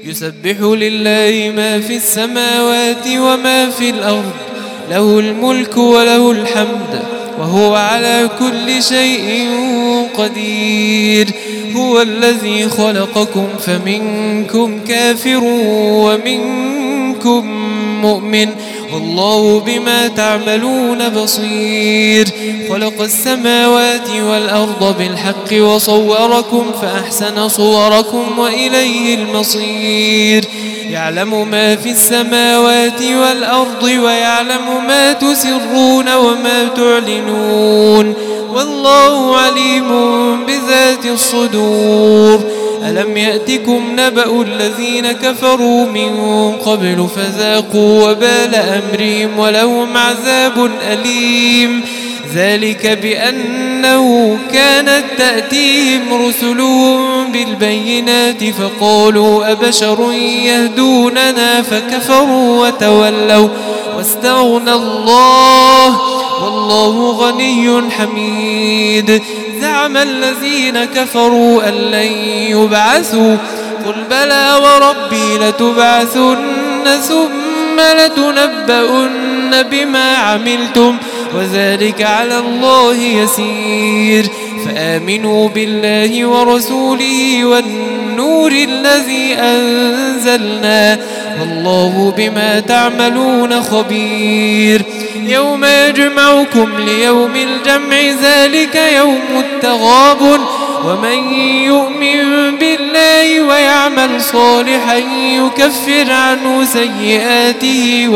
يسبح لله ما في السماوات وما في الأرض، له الملك وله الحمد وهو على كل شيء قدير. هو الذي خلقكم فمنكم كافر ومنكم مؤمن، والله بما تعملون بصير. خلق السماوات والأرض بالحق وصوركم فأحسن صوركم وإليه المصير. يعلم ما في السماوات والأرض ويعلم ما تسرون وما تعلنون، والله عليم بذات الصدور. ألم يأتكم نبأ الذين كفروا من قبل فذاقوا وبال أمرهم ولهم عذاب أليم. ذلك بأنه كانت تأتيهم رسلهم بالبينات فقالوا أبشر يهدوننا فكفروا وتولوا واستغنى الله والله غني حميد. زعم الذين كفروا أن لن يبعثوا، قل بلى وربي لتبعثن ثم لتنبؤن بما عملتم وذلك على الله يسير. فآمنوا بالله ورسوله والنور الذي أنزلنا والله بما تعملون خبير. يوم يجمعكم ليوم الجمع ذلك يوم التغابن، ومن يؤمن بالله ويعمل صالحا يكفر عنه سيئاته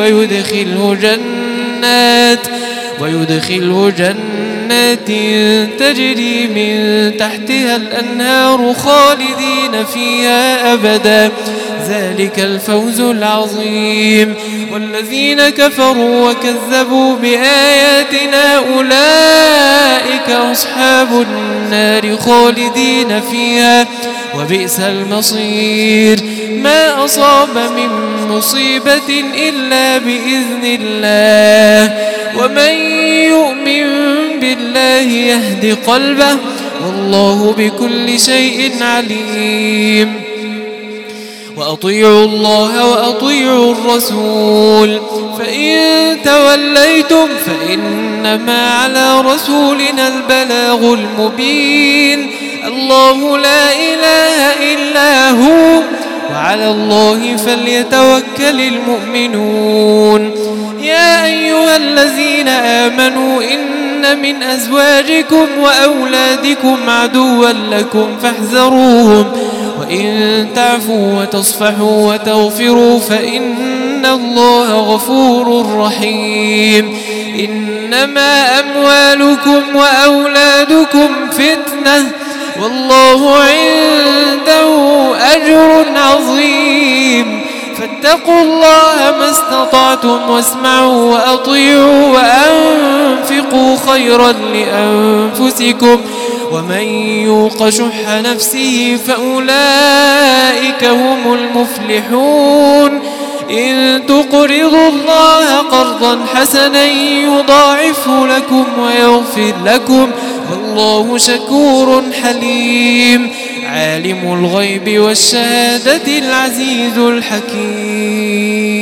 ويدخله جنات تجري من تحتها الأنهار خالدين فيها أبدا، ذلك الفوز العظيم. والذين كفروا وكذبوا بآياتنا أولئك أصحاب النار خالدين فيها وبئس المصير. ما أصاب من مصيبة إلا بإذن الله، ومن يؤمن بالله يهد قلبه والله بكل شيء عليم. وأطيعوا الله وأطيعوا الرسول، فإن توليتم فإنما على رسولنا البلاغ المبين. الله لا إله إلا هو وعلى الله فليتوكل المؤمنون. يا أيها الذين آمنوا إن من أزواجكم وأولادكم عدوا لكم فاحذروهم، وإن تعفوا وتصفحوا وتغفروا فإن الله غفور رحيم. إنما أموالكم وأولادكم فتنة والله عنده أجر عظيم. فاتقوا الله ما استطعتم واسمعوا وأطيعوا وأنفقوا خيرا لأنفسكم، ومن يوق شح نفسه فأولئك هم المفلحون. إن تقرضوا الله قرضا حسنا يضاعفه لكم ويغفر لكم والله شكور حليم. عالم الغيب والشهادة العزيز الحكيم.